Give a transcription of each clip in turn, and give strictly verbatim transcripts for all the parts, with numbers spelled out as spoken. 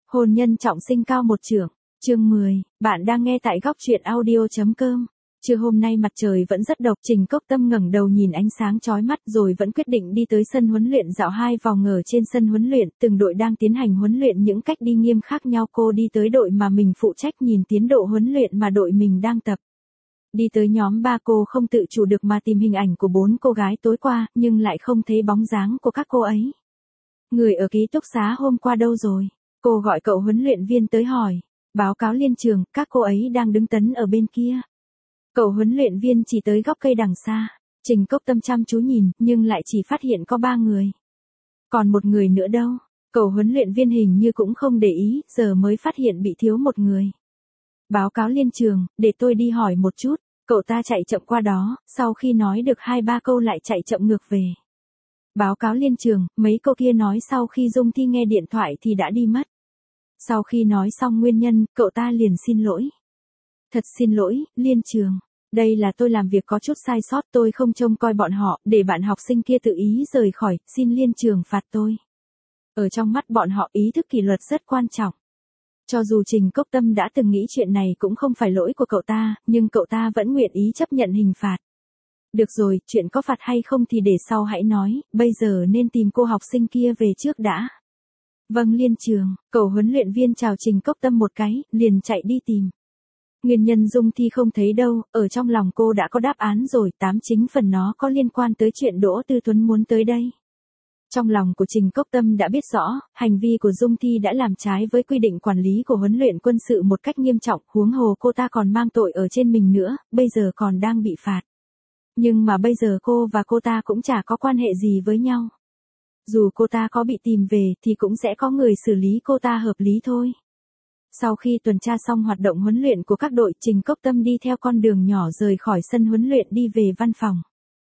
Hôn nhân trọng sinh cao một chưởng, chương mười, bạn đang nghe tại góc truyện audio.com. Trưa hôm nay mặt trời vẫn rất độc, Trình Cốc Tâm ngẩng đầu nhìn ánh sáng chói mắt rồi vẫn quyết định đi tới sân huấn luyện dạo hai vòng ở trên sân huấn luyện, từng đội đang tiến hành huấn luyện những cách đi nghiêm khác nhau. Cô đi tới đội mà mình phụ trách nhìn tiến độ huấn luyện mà đội mình đang tập. Đi tới nhóm ba, cô không tự chủ được mà tìm hình ảnh của bốn cô gái tối qua, nhưng lại không thấy bóng dáng của các cô ấy. Người ở ký túc xá hôm qua đâu rồi? Cô gọi cậu huấn luyện viên tới hỏi. Báo cáo liên trường, các cô ấy đang đứng tấn ở bên kia. Cậu huấn luyện viên chỉ tới góc cây đằng xa. Trình Cốc Tâm chăm chú nhìn, nhưng lại chỉ phát hiện có ba người. Còn một người nữa đâu? Cậu huấn luyện viên hình như cũng không để ý, giờ mới phát hiện bị thiếu một người. Báo cáo liên trường, để tôi đi hỏi một chút. Cậu ta chạy chậm qua đó, sau khi nói được hai ba câu lại chạy chậm ngược về. Báo cáo liên trường, mấy câu kia nói sau khi Dung Thi nghe điện thoại thì đã đi mất. Sau khi nói xong nguyên nhân, cậu ta liền xin lỗi. Thật xin lỗi, liên trường. Đây là tôi làm việc có chút sai sót, tôi không trông coi bọn họ, để bạn học sinh kia tự ý rời khỏi, xin liên trường phạt tôi. Ở trong mắt bọn họ ý thức kỷ luật rất quan trọng. Cho dù Trình Cốc Tâm đã từng nghĩ chuyện này cũng không phải lỗi của cậu ta, nhưng cậu ta vẫn nguyện ý chấp nhận hình phạt. Được rồi, chuyện có phạt hay không thì để sau hãy nói, bây giờ nên tìm cô học sinh kia về trước đã. Vâng liên trường, cậu huấn luyện viên chào Trình Cốc Tâm một cái, liền chạy đi tìm. Nguyên nhân Dung Thi không thấy đâu, ở trong lòng cô đã có đáp án rồi, tám chính phần nó có liên quan tới chuyện Đỗ Tư Tuấn muốn tới đây. Trong lòng của Trình Cốc Tâm đã biết rõ, hành vi của Dung Thi đã làm trái với quy định quản lý của huấn luyện quân sự một cách nghiêm trọng, huống hồ cô ta còn mang tội ở trên mình nữa, bây giờ còn đang bị phạt. Nhưng mà bây giờ cô và cô ta cũng chả có quan hệ gì với nhau. Dù cô ta có bị tìm về thì cũng sẽ có người xử lý cô ta hợp lý thôi. Sau khi tuần tra xong hoạt động huấn luyện của các đội, Trình Cốc Tâm đi theo con đường nhỏ rời khỏi sân huấn luyện đi về văn phòng.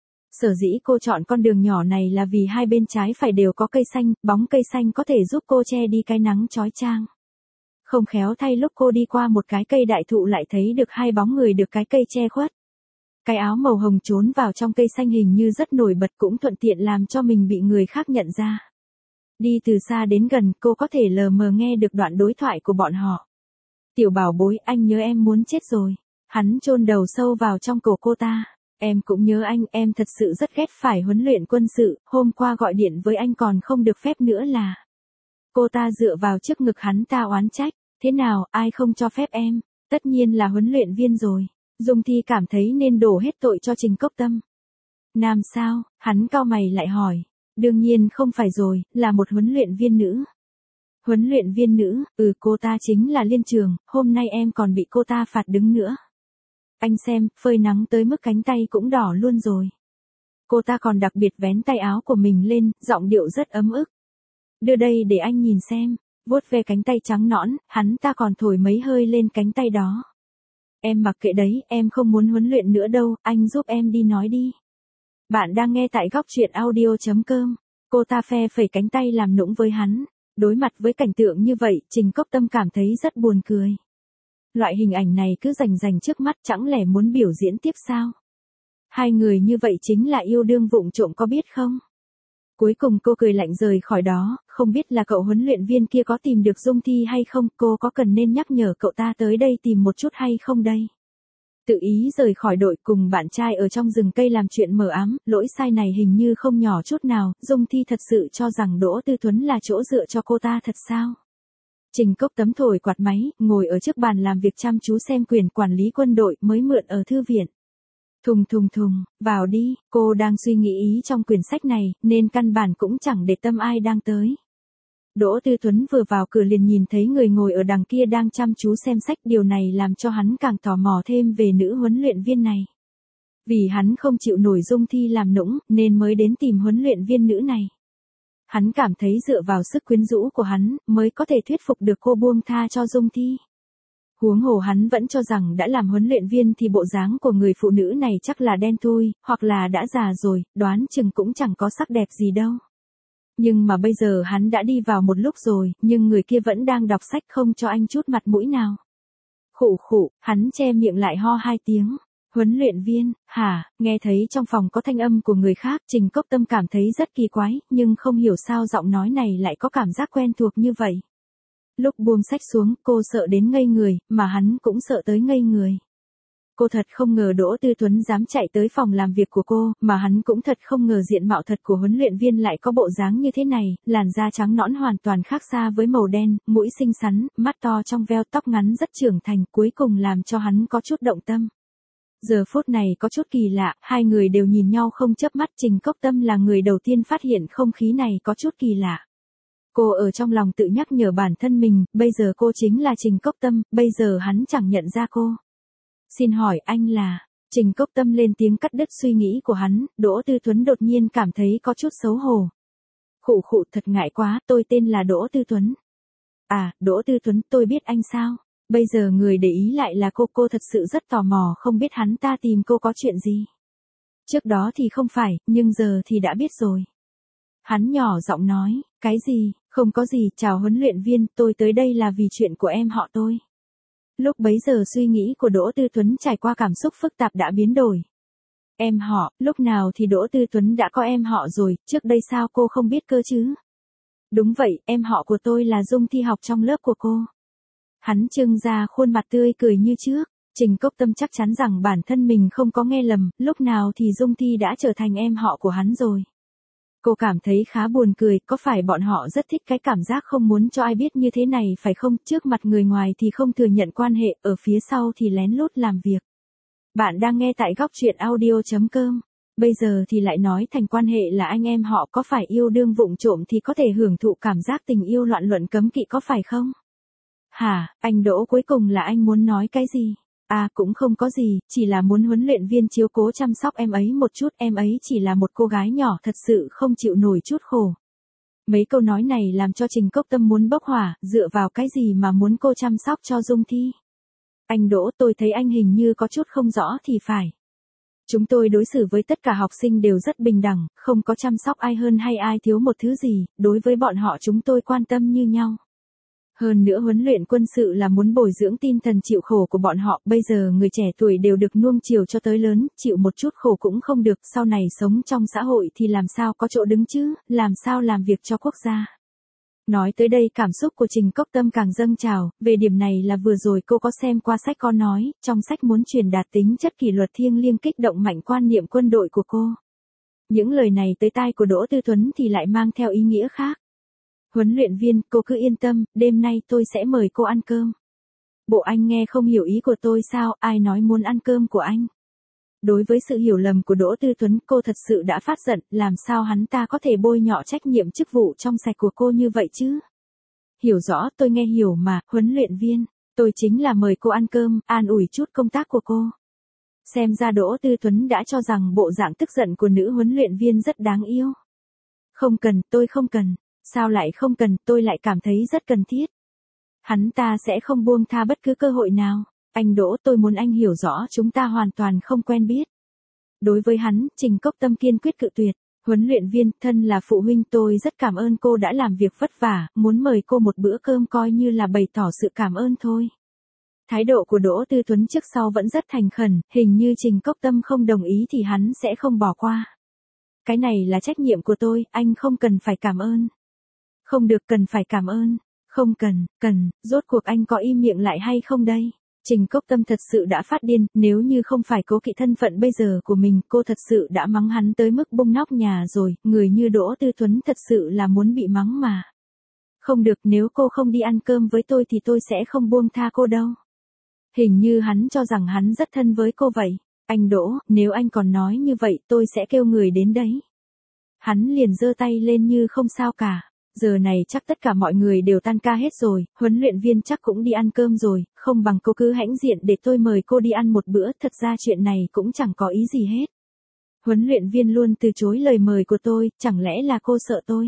Sở dĩ cô chọn con đường nhỏ này là vì hai bên trái phải đều có cây xanh, bóng cây xanh có thể giúp cô che đi cái nắng chói chang. Không khéo thay lúc cô đi qua một cái cây đại thụ lại thấy được hai bóng người được cái cây che khuất. Cái áo màu hồng trốn vào trong cây xanh hình như rất nổi bật, cũng thuận tiện làm cho mình bị người khác nhận ra. Đi từ xa đến gần, cô có thể lờ mờ nghe được đoạn đối thoại của bọn họ. Tiểu bảo bối, anh nhớ em muốn chết rồi. Hắn chôn đầu sâu vào trong cổ cô ta. Em cũng nhớ anh, em thật sự rất ghét phải huấn luyện quân sự, hôm qua gọi điện với anh còn không được phép nữa là. Cô ta dựa vào trước ngực hắn ta oán trách. Thế nào, ai không cho phép em? Tất nhiên là huấn luyện viên rồi. Dung Thi cảm thấy nên đổ hết tội cho Trình Cốc Tâm. Nam sao? Hắn cau mày lại hỏi. Đương nhiên không phải rồi, là một huấn luyện viên nữ. Huấn luyện viên nữ, ừ cô ta chính là liên trường, hôm nay em còn bị cô ta phạt đứng nữa. Anh xem, phơi nắng tới mức cánh tay cũng đỏ luôn rồi. Cô ta còn đặc biệt vén tay áo của mình lên, giọng điệu rất ấm ức. Đưa đây để anh nhìn xem, vuốt ve cánh tay trắng nõn, hắn ta còn thổi mấy hơi lên cánh tay đó. Em mặc kệ đấy, em không muốn huấn luyện nữa đâu, anh giúp em đi nói đi. Bạn đang nghe tại góc truyện audio.com. Cô ta phe phẩy cánh tay làm nũng với hắn. Đối mặt với cảnh tượng như vậy, Trình Cốc Tâm cảm thấy rất buồn cười. Loại hình ảnh này cứ rành rành trước mắt, chẳng lẽ muốn biểu diễn tiếp sao? Hai người như vậy chính là yêu đương vụng trộm có biết không? Cuối cùng cô cười lạnh rời khỏi đó, không biết là cậu huấn luyện viên kia có tìm được Dung Thi hay không, cô có cần nên nhắc nhở cậu ta tới đây tìm một chút hay không đây? Tự ý rời khỏi đội cùng bạn trai ở trong rừng cây làm chuyện mờ ám, lỗi sai này hình như không nhỏ chút nào, Dung Thi thật sự cho rằng Đỗ Tư Tuấn là chỗ dựa cho cô ta thật sao? Trình Cốc Tâm thổi quạt máy, ngồi ở trước bàn làm việc chăm chú xem quyển quản lý quân đội mới mượn ở thư viện. Thùng thùng thùng, vào đi, cô đang suy nghĩ ý trong quyển sách này, nên căn bản cũng chẳng để tâm ai đang tới. Đỗ Tư Tuấn vừa vào cửa liền nhìn thấy người ngồi ở đằng kia đang chăm chú xem sách, điều này làm cho hắn càng tò mò thêm về nữ huấn luyện viên này. Vì hắn không chịu nổi Dung Thi làm nũng, nên mới đến tìm huấn luyện viên nữ này. Hắn cảm thấy dựa vào sức quyến rũ của hắn, mới có thể thuyết phục được cô buông tha cho Dung Thi. Huống hồ hắn vẫn cho rằng đã làm huấn luyện viên thì bộ dáng của người phụ nữ này chắc là đen thui, hoặc là đã già rồi, đoán chừng cũng chẳng có sắc đẹp gì đâu. Nhưng mà bây giờ hắn đã đi vào một lúc rồi, nhưng người kia vẫn đang đọc sách không cho anh chút mặt mũi nào. Khụ khụ, hắn che miệng lại ho hai tiếng. Huấn luyện viên, hả, nghe thấy trong phòng có thanh âm của người khác, Trình Cốc Tâm cảm thấy rất kỳ quái, nhưng không hiểu sao giọng nói này lại có cảm giác quen thuộc như vậy. Lúc buông sách xuống, cô sợ đến ngây người, mà hắn cũng sợ tới ngây người. Cô thật không ngờ Đỗ Tư Tuấn dám chạy tới phòng làm việc của cô, mà hắn cũng thật không ngờ diện mạo thật của huấn luyện viên lại có bộ dáng như thế này, làn da trắng nõn hoàn toàn khác xa với màu đen, mũi xinh xắn, mắt to trong veo, tóc ngắn rất trưởng thành, cuối cùng làm cho hắn có chút động tâm. Giờ phút này có chút kỳ lạ, hai người đều nhìn nhau không chớp mắt. Trình Cốc Tâm là người đầu tiên phát hiện không khí này có chút kỳ lạ. Cô ở trong lòng tự nhắc nhở bản thân mình, bây giờ cô chính là Trình Cốc Tâm, bây giờ hắn chẳng nhận ra cô. Xin hỏi anh là... Trình Cốc Tâm lên tiếng cắt đứt suy nghĩ của hắn. Đỗ Tư Tuấn đột nhiên cảm thấy có chút xấu hổ. Khụ khụ, thật ngại quá, tôi tên là Đỗ Tư Tuấn. À, Đỗ Tư Tuấn, tôi biết anh sao? Bây giờ người để ý lại là cô, cô thật sự rất tò mò, không biết hắn ta tìm cô có chuyện gì. Trước đó thì không phải, nhưng giờ thì đã biết rồi. Hắn nhỏ giọng nói, cái gì, không có gì, chào huấn luyện viên, tôi tới đây là vì chuyện của em họ tôi. Lúc bấy giờ suy nghĩ của Đỗ Tư Tuấn trải qua cảm xúc phức tạp đã biến đổi. Em họ, lúc nào thì Đỗ Tư Tuấn đã có em họ rồi, trước đây sao cô không biết cơ chứ? Đúng vậy, em họ của tôi là Dung Thi học trong lớp của cô. Hắn trưng ra khuôn mặt tươi cười như trước. Trình Cốc Tâm chắc chắn rằng bản thân mình không có nghe lầm, lúc nào thì Dung Thi đã trở thành em họ của hắn rồi. Cô cảm thấy khá buồn cười, có phải bọn họ rất thích cái cảm giác không muốn cho ai biết như thế này phải không? Trước mặt người ngoài thì không thừa nhận quan hệ, ở phía sau thì lén lút làm việc. Bạn đang nghe tại góc truyện audio chấm com. Bây giờ thì lại nói thành quan hệ là anh em họ, có phải yêu đương vụng trộm thì có thể hưởng thụ cảm giác tình yêu loạn luận cấm kỵ có phải không? Hả, anh Đỗ, cuối cùng là anh muốn nói cái gì? À, cũng không có gì, chỉ là muốn huấn luyện viên chiếu cố chăm sóc em ấy một chút, em ấy chỉ là một cô gái nhỏ thật sự không chịu nổi chút khổ. Mấy câu nói này làm cho Trình Cốc Tâm muốn bốc hỏa, dựa vào cái gì mà muốn cô chăm sóc cho Dung Thi? Anh Đỗ, tôi thấy anh hình như có chút không rõ thì phải. Chúng tôi đối xử với tất cả học sinh đều rất bình đẳng, không có chăm sóc ai hơn hay ai thiếu một thứ gì, đối với bọn họ chúng tôi quan tâm như nhau. Hơn nữa huấn luyện quân sự là muốn bồi dưỡng tinh thần chịu khổ của bọn họ, bây giờ người trẻ tuổi đều được nuông chiều cho tới lớn, chịu một chút khổ cũng không được, sau này sống trong xã hội thì làm sao có chỗ đứng chứ, làm sao làm việc cho quốc gia. Nói tới đây cảm xúc của Trình Cốc Tâm càng dâng trào, về điểm này là vừa rồi cô có xem qua sách có nói, trong sách muốn truyền đạt tính chất kỷ luật thiêng liêng kích động mạnh quan niệm quân đội của cô. Những lời này tới tai của Đỗ Tư Tuấn thì lại mang theo ý nghĩa khác. Huấn luyện viên, cô cứ yên tâm, đêm nay tôi sẽ mời cô ăn cơm. Bộ anh nghe không hiểu ý của tôi sao, ai nói muốn ăn cơm của anh? Đối với sự hiểu lầm của Đỗ Tư Tuấn, cô thật sự đã phát giận, làm sao hắn ta có thể bôi nhọ trách nhiệm chức vụ trong sạch của cô như vậy chứ? Hiểu rõ, tôi nghe hiểu mà, huấn luyện viên, tôi chính là mời cô ăn cơm, an ủi chút công tác của cô. Xem ra Đỗ Tư Tuấn đã cho rằng bộ dạng tức giận của nữ huấn luyện viên rất đáng yêu. Không cần, tôi không cần. Sao lại không cần, tôi lại cảm thấy rất cần thiết. Hắn ta sẽ không buông tha bất cứ cơ hội nào. Anh Đỗ, tôi muốn anh hiểu rõ chúng ta hoàn toàn không quen biết. Đối với hắn, Trình Cốc Tâm kiên quyết cự tuyệt. Huấn luyện viên, thân là phụ huynh tôi rất cảm ơn cô đã làm việc vất vả, muốn mời cô một bữa cơm coi như là bày tỏ sự cảm ơn thôi. Thái độ của Đỗ Tư Tuấn trước sau vẫn rất thành khẩn, hình như Trình Cốc Tâm không đồng ý thì hắn sẽ không bỏ qua. Cái này là trách nhiệm của tôi, anh không cần phải cảm ơn. Không được, cần phải cảm ơn. Không cần, cần, rốt cuộc anh có im miệng lại hay không đây? Trình Cốc Tâm thật sự đã phát điên, nếu như không phải cố kỵ thân phận bây giờ của mình, cô thật sự đã mắng hắn tới mức bung nóc nhà rồi, người như Đỗ Tư Tuấn thật sự là muốn bị mắng mà. Không được, nếu cô không đi ăn cơm với tôi thì tôi sẽ không buông tha cô đâu. Hình như hắn cho rằng hắn rất thân với cô vậy. Anh Đỗ, nếu anh còn nói như vậy tôi sẽ kêu người đến đấy. Hắn liền giơ tay lên như không sao cả. Giờ này chắc tất cả mọi người đều tan ca hết rồi, huấn luyện viên chắc cũng đi ăn cơm rồi, không bằng cô cứ hãnh diện để tôi mời cô đi ăn một bữa, thật ra chuyện này cũng chẳng có ý gì hết. Huấn luyện viên luôn từ chối lời mời của tôi, chẳng lẽ là cô sợ tôi?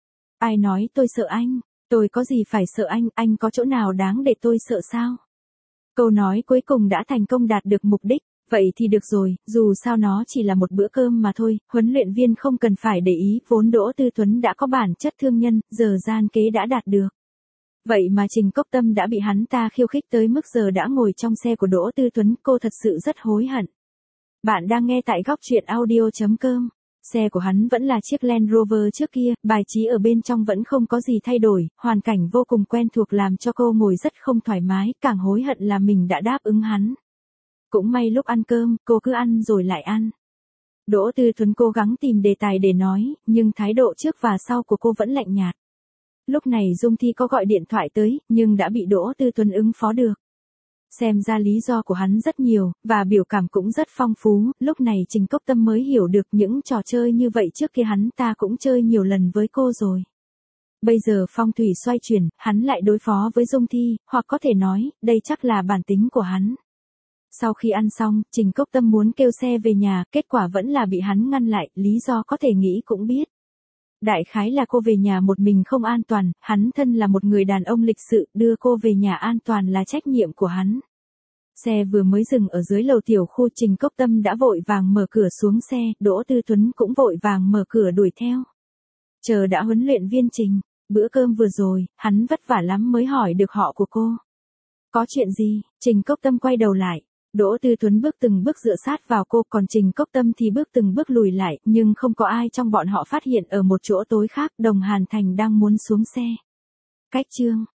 Ai nói tôi sợ anh? Tôi có gì phải sợ anh, anh có chỗ nào đáng để tôi sợ sao? Câu nói cuối cùng đã thành công đạt được mục đích. Vậy thì được rồi, dù sao nó chỉ là một bữa cơm mà thôi, huấn luyện viên không cần phải để ý, vốn Đỗ Tư Tuấn đã có bản chất thương nhân, giờ gian kế đã đạt được. Vậy mà Trình Cốc Tâm đã bị hắn ta khiêu khích tới mức giờ đã ngồi trong xe của Đỗ Tư Tuấn, cô thật sự rất hối hận. Bạn đang nghe tại góc truyện audio chấm com. Xe của hắn vẫn là chiếc Land Rover trước kia, bài trí ở bên trong vẫn không có gì thay đổi, hoàn cảnh vô cùng quen thuộc làm cho cô ngồi rất không thoải mái, càng hối hận là mình đã đáp ứng hắn. Cũng may lúc ăn cơm, cô cứ ăn rồi lại ăn. Đỗ Tư Tuấn cố gắng tìm đề tài để nói, nhưng thái độ trước và sau của cô vẫn lạnh nhạt. Lúc này Dung Thi có gọi điện thoại tới, nhưng đã bị Đỗ Tư Tuấn ứng phó được. Xem ra lý do của hắn rất nhiều, và biểu cảm cũng rất phong phú, lúc này Trình Cốc Tâm mới hiểu được những trò chơi như vậy trước kia hắn ta cũng chơi nhiều lần với cô rồi. Bây giờ phong thủy xoay chuyển, hắn lại đối phó với Dung Thi, hoặc có thể nói, đây chắc là bản tính của hắn. Sau khi ăn xong, Trình Cốc Tâm muốn kêu xe về nhà, kết quả vẫn là bị hắn ngăn lại, lý do có thể nghĩ cũng biết. Đại khái là cô về nhà một mình không an toàn, hắn thân là một người đàn ông lịch sự, đưa cô về nhà an toàn là trách nhiệm của hắn. Xe vừa mới dừng ở dưới lầu tiểu khu, Trình Cốc Tâm đã vội vàng mở cửa xuống xe, Đỗ Tư Tuấn cũng vội vàng mở cửa đuổi theo. Chờ đã huấn luyện viên Trình, bữa cơm vừa rồi, hắn vất vả lắm mới hỏi được họ của cô. Có chuyện gì? Trình Cốc Tâm quay đầu lại. Đỗ Tư Tuấn bước từng bước dựa sát vào cô, còn Trình Cốc Tâm thì bước từng bước lùi lại, nhưng không có ai trong bọn họ phát hiện ở một chỗ tối khác, Đồng Hàn Thành đang muốn xuống xe. Cách chương